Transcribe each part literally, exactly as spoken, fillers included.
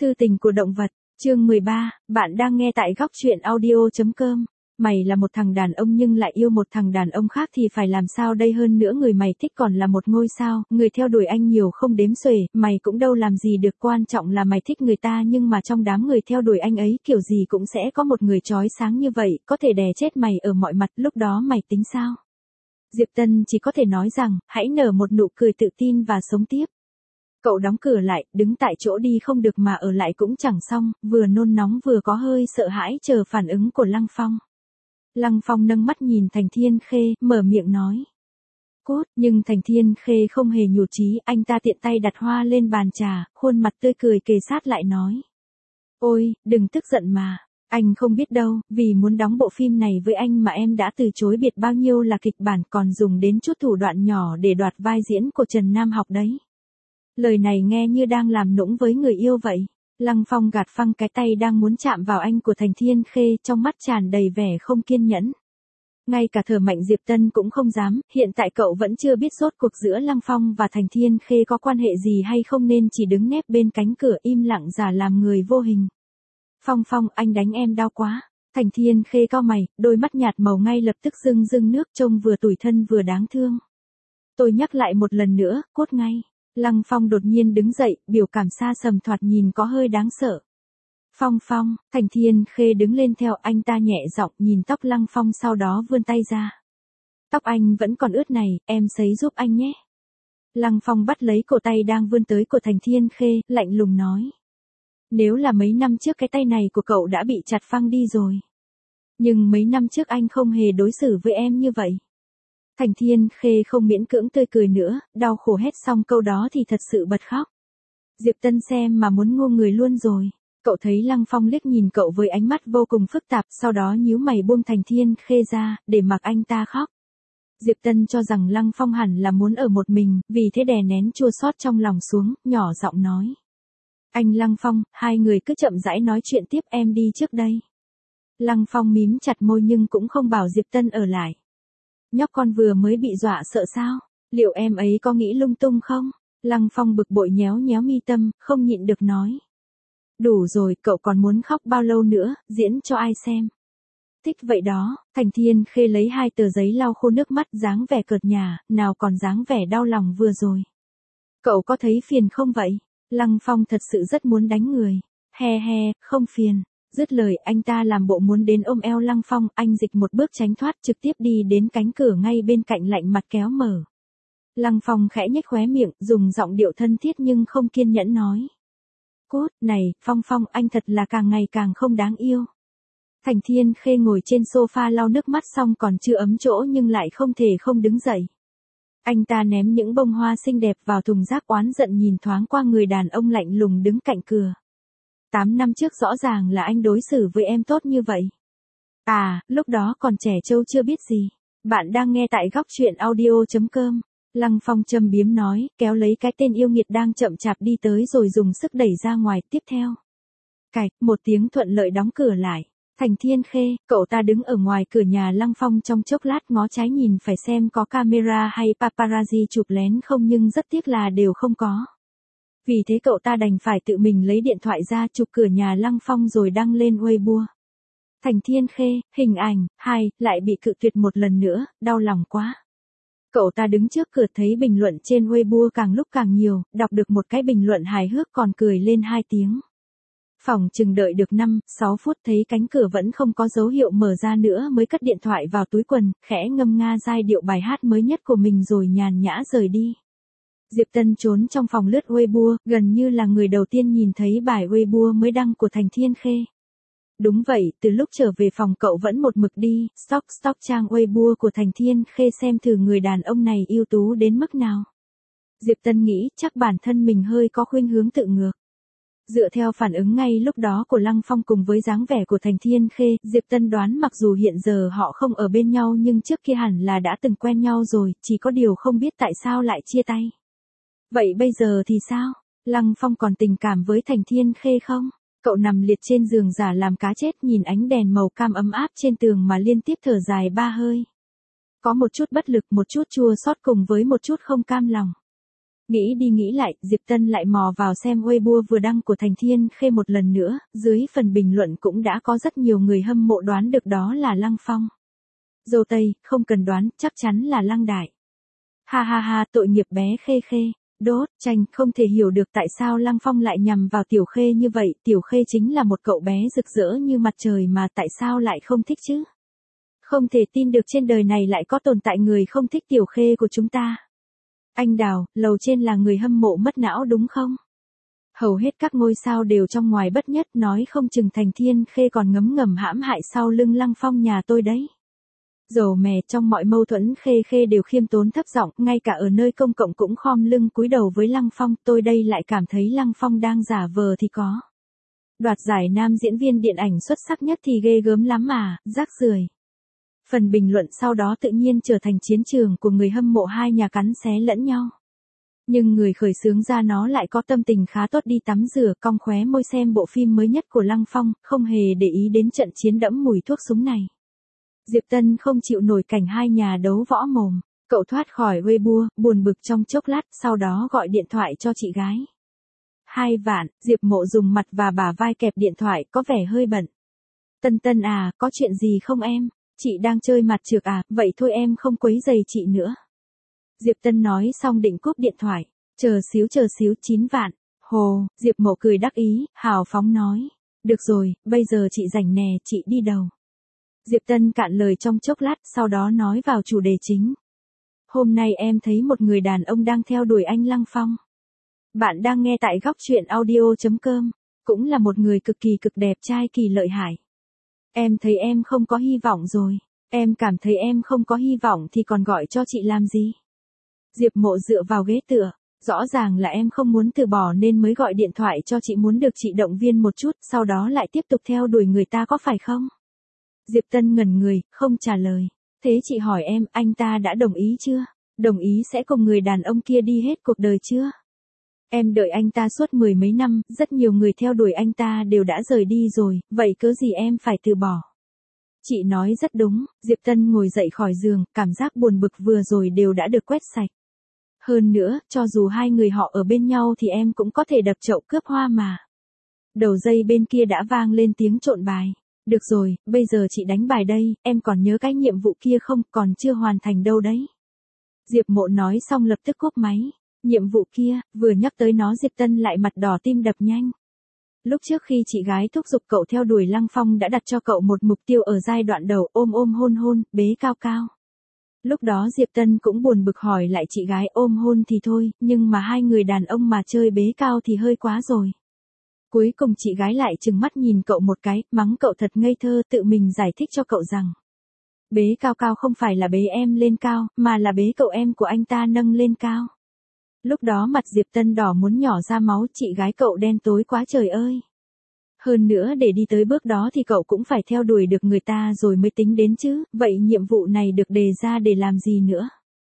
Thư tình của động vật, chương mười ba, bạn đang nghe tại góc truyện audio.com. Mày là một thằng đàn ông nhưng lại yêu một thằng đàn ông khác thì phải làm sao đây, hơn nữa người mày thích còn là một ngôi sao, người theo đuổi anh nhiều không đếm xuể, mày cũng đâu làm gì được, quan trọng là mày thích người ta, nhưng mà trong đám người theo đuổi anh ấy kiểu gì cũng sẽ có một người chói sáng như vậy, có thể đè chết mày ở mọi mặt, lúc đó mày tính sao? Diệp Tân chỉ có thể nói rằng, hãy nở một nụ cười tự tin và sống tiếp. Cậu đóng cửa lại, đứng tại chỗ đi không được mà ở lại cũng chẳng xong, vừa nôn nóng vừa có hơi sợ hãi chờ phản ứng của Lăng Phong. Lăng Phong nâng mắt nhìn Thành Thiên Khê, mở miệng nói. Cốt, nhưng Thành Thiên Khê không hề nhụt chí, anh ta tiện tay đặt hoa lên bàn trà, khuôn mặt tươi cười kề sát lại nói. Ôi, đừng tức giận mà, anh không biết đâu, vì muốn đóng bộ phim này với anh mà em đã từ chối biệt bao nhiêu là kịch bản, còn dùng đến chút thủ đoạn nhỏ để đoạt vai diễn của Trần Nam Học đấy. Lời này nghe như đang làm nũng với người yêu vậy. Lăng Phong gạt phăng cái tay đang muốn chạm vào anh của Thành Thiên Khê, trong mắt tràn đầy vẻ không kiên nhẫn. Ngay cả thở mạnh Diệp Tân cũng không dám, hiện tại cậu vẫn chưa biết rốt cuộc giữa Lăng Phong và Thành Thiên Khê có quan hệ gì hay không, nên chỉ đứng nép bên cánh cửa im lặng giả làm người vô hình. Phong Phong, anh đánh em đau quá. Thành Thiên Khê cau mày, đôi mắt nhạt màu ngay lập tức rưng rưng nước, trông vừa tủi thân vừa đáng thương. Tôi nhắc lại một lần nữa, cốt ngay. Lăng Phong đột nhiên đứng dậy, biểu cảm xa sầm thoạt nhìn có hơi đáng sợ. Phong Phong, Thành Thiên Khê đứng lên theo, anh ta nhẹ giọng nhìn tóc Lăng Phong sau đó vươn tay ra. Tóc anh vẫn còn ướt này, em sấy giúp anh nhé. Lăng Phong bắt lấy cổ tay đang vươn tới của Thành Thiên Khê, lạnh lùng nói. Nếu là mấy năm trước cái tay này của cậu đã bị chặt phăng đi rồi. Nhưng mấy năm trước anh không hề đối xử với em như vậy. Thành Thiên Khê không miễn cưỡng tươi cười nữa, đau khổ hét xong câu đó thì thật sự bật khóc. Diệp Tân xem mà muốn ngu người luôn rồi. Cậu thấy Lăng Phong liếc nhìn cậu với ánh mắt vô cùng phức tạp, sau đó nhíu mày buông Thành Thiên Khê ra, để mặc anh ta khóc. Diệp Tân cho rằng Lăng Phong hẳn là muốn ở một mình, vì thế đè nén chua xót trong lòng xuống, nhỏ giọng nói. Anh Lăng Phong, hai người cứ chậm rãi nói chuyện tiếp, em đi trước đây. Lăng Phong mím chặt môi nhưng cũng không bảo Diệp Tân ở lại. Nhóc con vừa mới bị dọa sợ sao? Liệu em ấy có nghĩ lung tung không? Lăng Phong bực bội nhéo nhéo mi tâm, không nhịn được nói. Đủ rồi, cậu còn muốn khóc bao lâu nữa, diễn cho ai xem? Thích vậy đó, Thành Thiên Khê lấy hai tờ giấy lau khô nước mắt, dáng vẻ cợt nhả, nào còn dáng vẻ đau lòng vừa rồi. Cậu có thấy phiền không vậy? Lăng Phong thật sự rất muốn đánh người. He he, không phiền. Dứt lời anh ta làm bộ muốn đến ôm eo Lăng Phong, anh dịch một bước tránh thoát, trực tiếp đi đến cánh cửa ngay bên cạnh, lạnh mặt kéo mở. Lăng Phong khẽ nhếch khóe miệng, dùng giọng điệu thân thiết nhưng không kiên nhẫn nói. Cốt, này, Phong Phong, anh thật là càng ngày càng không đáng yêu. Thành Thiên Khê ngồi trên sofa lau nước mắt xong còn chưa ấm chỗ nhưng lại không thể không đứng dậy. Anh ta ném những bông hoa xinh đẹp vào thùng rác, oán giận nhìn thoáng qua người đàn ông lạnh lùng đứng cạnh cửa. Tám năm trước rõ ràng là anh đối xử với em tốt như vậy. À, lúc đó còn trẻ trâu chưa biết gì. Bạn đang nghe tại góc truyện audio.com. Lăng Phong châm biếm nói, kéo lấy cái tên yêu nghiệt đang chậm chạp đi tới rồi dùng sức đẩy ra ngoài, tiếp theo. Cạch, một tiếng thuận lợi đóng cửa lại. Thành Thiên Khê, cậu ta đứng ở ngoài cửa nhà Lăng Phong trong chốc lát, ngó trái nhìn phải xem có camera hay paparazzi chụp lén không, nhưng rất tiếc là đều không có. Vì thế cậu ta đành phải tự mình lấy điện thoại ra chụp cửa nhà Lăng Phong rồi đăng lên Weibo. Thành Thiên Khê, hình ảnh, hai, lại bị cự tuyệt một lần nữa, đau lòng quá. Cậu ta đứng trước cửa thấy bình luận trên Weibo càng lúc càng nhiều, đọc được một cái bình luận hài hước còn cười lên hai tiếng. Phòng chừng đợi được năm, sáu phút thấy cánh cửa vẫn không có dấu hiệu mở ra nữa mới cất điện thoại vào túi quần, khẽ ngâm nga giai điệu bài hát mới nhất của mình rồi nhàn nhã rời đi. Diệp Tân trốn trong phòng lướt Weibo, gần như là người đầu tiên nhìn thấy bài Weibo mới đăng của Thành Thiên Khê. Đúng vậy, từ lúc trở về phòng cậu vẫn một mực đi, stalk stalk trang Weibo của Thành Thiên Khê xem thử người đàn ông này ưu tú đến mức nào. Diệp Tân nghĩ chắc bản thân mình hơi có khuynh hướng tự ngược. Dựa theo phản ứng ngay lúc đó của Lăng Phong cùng với dáng vẻ của Thành Thiên Khê, Diệp Tân đoán mặc dù hiện giờ họ không ở bên nhau nhưng trước kia hẳn là đã từng quen nhau rồi, chỉ có điều không biết tại sao lại chia tay. Vậy bây giờ thì sao? Lăng Phong còn tình cảm với Thành Thiên Khê không? Cậu nằm liệt trên giường giả làm cá chết, nhìn ánh đèn màu cam ấm áp trên tường mà liên tiếp thở dài ba hơi. Có một chút bất lực, một chút chua xót cùng với một chút không cam lòng. Nghĩ đi nghĩ lại, Diệp Tân lại mò vào xem Weibo vừa đăng của Thành Thiên Khê một lần nữa, dưới phần bình luận cũng đã có rất nhiều người hâm mộ đoán được đó là Lăng Phong. Dâu Tây, không cần đoán, chắc chắn là Lăng Đại. Ha ha ha, tội nghiệp bé Khê Khê. Đốt, tranh, không thể hiểu được tại sao Lăng Phong lại nhằm vào Tiểu Khê như vậy, Tiểu Khê chính là một cậu bé rực rỡ như mặt trời mà tại sao lại không thích chứ? Không thể tin được trên đời này lại có tồn tại người không thích Tiểu Khê của chúng ta. Anh Đào, lầu trên là người hâm mộ mất não đúng không? Hầu hết các ngôi sao đều trong ngoài bất nhất, nói không chừng Thành Thiên Khê còn ngấm ngầm hãm hại sau lưng Lăng Phong nhà tôi đấy. Dầu mè, trong mọi mâu thuẫn Khê Khê đều khiêm tốn thấp giọng, ngay cả ở nơi công cộng cũng khom lưng cúi đầu với Lăng Phong, tôi đây lại cảm thấy Lăng Phong đang giả vờ thì có. Đoạt giải nam diễn viên điện ảnh xuất sắc nhất thì ghê gớm lắm mà, rác rưởi. Phần bình luận sau đó tự nhiên trở thành chiến trường của người hâm mộ hai nhà cắn xé lẫn nhau. Nhưng người khởi xướng ra nó lại có tâm tình khá tốt, đi tắm rửa cong khóe môi xem bộ phim mới nhất của Lăng Phong, không hề để ý đến trận chiến đẫm mùi thuốc súng này. Diệp Tân không chịu nổi cảnh hai nhà đấu võ mồm, cậu thoát khỏi Weibo, buồn bực trong chốc lát, sau đó gọi điện thoại cho chị gái. Hai vạn, Diệp Mộ dùng mặt và bả vai kẹp điện thoại, có vẻ hơi bận. Tân Tân à, có chuyện gì không em? Chị đang chơi mặt trược à, vậy thôi em không quấy giày chị nữa. Diệp Tân nói xong định cúp điện thoại, chờ xíu chờ xíu, chín vạn. Hồ, Diệp Mộ cười đắc ý, hào phóng nói. Được rồi, bây giờ chị rảnh nè, chị đi đầu. Diệp Tân cạn lời trong chốc lát, sau đó nói vào chủ đề chính. Hôm nay em thấy một người đàn ông đang theo đuổi anh Lăng Phong. Bạn đang nghe tại góc truyện audio chấm com, cũng là một người cực kỳ cực đẹp trai kỳ lợi hại. Em thấy em không có hy vọng rồi, em cảm thấy em không có hy vọng thì còn gọi cho chị làm gì? Diệp Mộ dựa vào ghế tựa, rõ ràng là em không muốn từ bỏ nên mới gọi điện thoại cho chị, muốn được chị động viên một chút, sau đó lại tiếp tục theo đuổi người ta có phải không? Diệp Tân ngẩn người, không trả lời. Thế chị hỏi em, anh ta đã đồng ý chưa? Đồng ý sẽ cùng người đàn ông kia đi hết cuộc đời chưa? Em đợi anh ta suốt mười mấy năm, rất nhiều người theo đuổi anh ta đều đã rời đi rồi, vậy cớ gì em phải từ bỏ? Chị nói rất đúng, Diệp Tân ngồi dậy khỏi giường, cảm giác buồn bực vừa rồi đều đã được quét sạch. Hơn nữa, cho dù hai người họ ở bên nhau thì em cũng có thể đập chậu cướp hoa mà. Đầu dây bên kia đã vang lên tiếng trộn bài. Được rồi, bây giờ chị đánh bài đây, em còn nhớ cái nhiệm vụ kia không, còn chưa hoàn thành đâu đấy. Diệp Mộ nói xong lập tức cúp máy. Nhiệm vụ kia, vừa nhắc tới nó Diệp Tân lại mặt đỏ tim đập nhanh. Lúc trước khi chị gái thúc giục cậu theo đuổi Lăng Phong đã đặt cho cậu một mục tiêu ở giai đoạn đầu, ôm ôm hôn hôn, bế cao cao. Lúc đó Diệp Tân cũng buồn bực hỏi lại chị gái, ôm hôn thì thôi, nhưng mà hai người đàn ông mà chơi bế cao thì hơi quá rồi. Cuối cùng chị gái lại trừng mắt nhìn cậu một cái, mắng cậu thật ngây thơ, tự mình giải thích cho cậu rằng. Bế cao cao không phải là bế em lên cao, mà là bế cậu em của anh ta nâng lên cao. Lúc đó mặt Diệp Tân đỏ muốn nhỏ ra máu, chị gái cậu đen tối quá trời ơi. Hơn nữa để đi tới bước đó thì cậu cũng phải theo đuổi được người ta rồi mới tính đến chứ, vậy nhiệm vụ này được đề ra để làm gì nữa?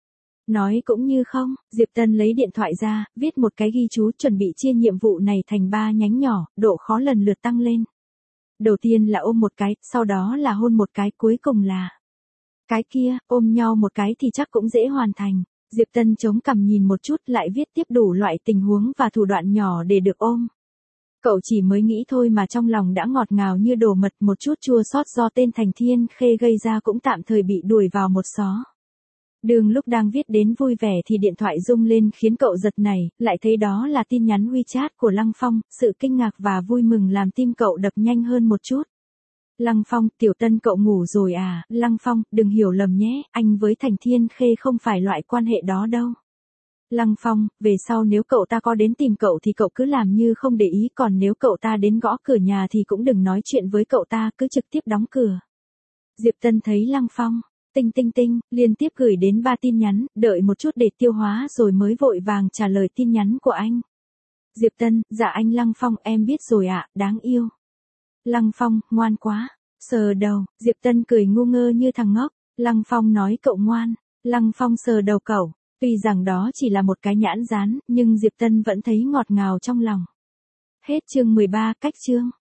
Nói cũng như không, Diệp Tân lấy điện thoại ra, viết một cái ghi chú chuẩn bị chia nhiệm vụ này thành ba nhánh nhỏ, độ khó lần lượt tăng lên. Đầu tiên là ôm một cái, sau đó là hôn một cái, cuối cùng là cái kia, ôm nhau một cái thì chắc cũng dễ hoàn thành. Diệp Tân chống cằm nhìn một chút lại viết tiếp đủ loại tình huống và thủ đoạn nhỏ để được ôm. Cậu chỉ mới nghĩ thôi mà trong lòng đã ngọt ngào như đổ mật, một chút chua xót do tên Thành Thiên Khê gây ra cũng tạm thời bị đuổi vào một xó. Đường lúc đang viết đến vui vẻ thì điện thoại rung lên khiến cậu giật nảy, lại thấy đó là tin nhắn WeChat của Lăng Phong, sự kinh ngạc và vui mừng làm tim cậu đập nhanh hơn một chút. Lăng Phong, Tiểu Tân cậu ngủ rồi à? Lăng Phong, đừng hiểu lầm nhé, anh với Thành Thiên Khê không phải loại quan hệ đó đâu. Lăng Phong, về sau nếu cậu ta có đến tìm cậu thì cậu cứ làm như không để ý, còn nếu cậu ta đến gõ cửa nhà thì cũng đừng nói chuyện với cậu ta, cứ trực tiếp đóng cửa. Diệp Tân thấy Lăng Phong, tinh tinh tinh, liên tiếp gửi đến ba tin nhắn, đợi một chút để tiêu hóa rồi mới vội vàng trả lời tin nhắn của anh. Diệp Tân, dạ anh Lăng Phong, em biết rồi ạ, đáng yêu. Lăng Phong, ngoan quá. Sờ đầu, Diệp Tân cười ngu ngơ như thằng ngốc. Lăng Phong nói cậu ngoan. Lăng Phong sờ đầu cậu. Tuy rằng đó chỉ là một cái nhãn dán, nhưng Diệp Tân vẫn thấy ngọt ngào trong lòng. Hết chương mười ba, cách chương.